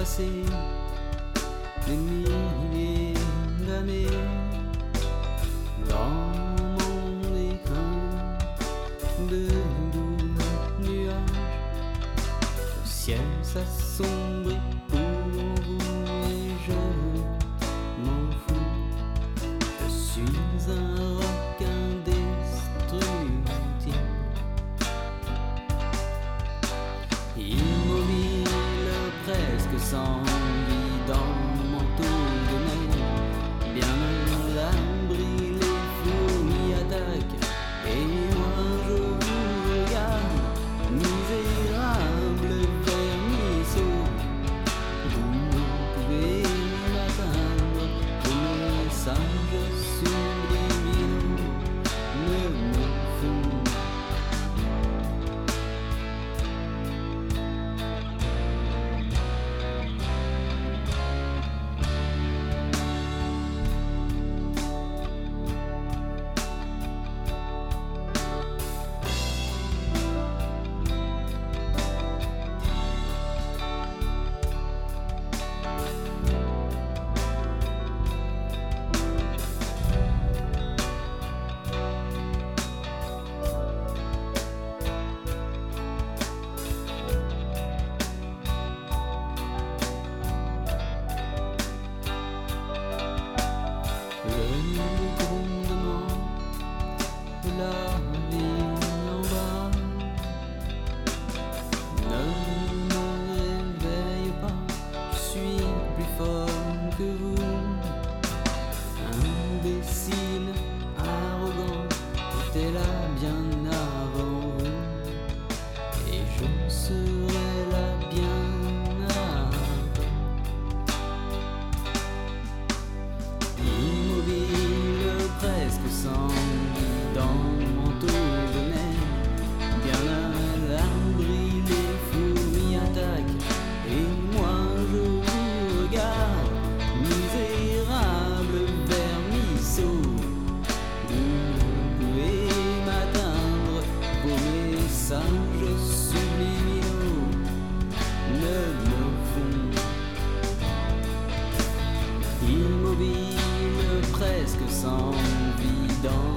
passé des milliers d'années dans mon écrin de doux nuages. Le ciel s'assombrit pour vous et je m'en fous. Je suis un roc indestructible, immobile, presque sans vie dans mon manteau de neige. Bien à l'abri, les fourmis attaquent et moi je vous regarde, misérable vermisseau. Vous ne pouvez m'atteindre, vos messages subliminaux ne me font. Le grondement de la vie en bas ne me réveille pas, je suis plus fort que vous. Imbécile, arrogant, j'étais là bien avant vous, et je serai là bien après. Immobile, presque sans vie dans mon manteau de neige. Bien à l'abri, les fourmis attaquent et moi je vous regarde, misérable vermisseau. Vous ne pouvez m'atteindre, vos messages subliminaux ne me font. Immobile, presque sans vie dans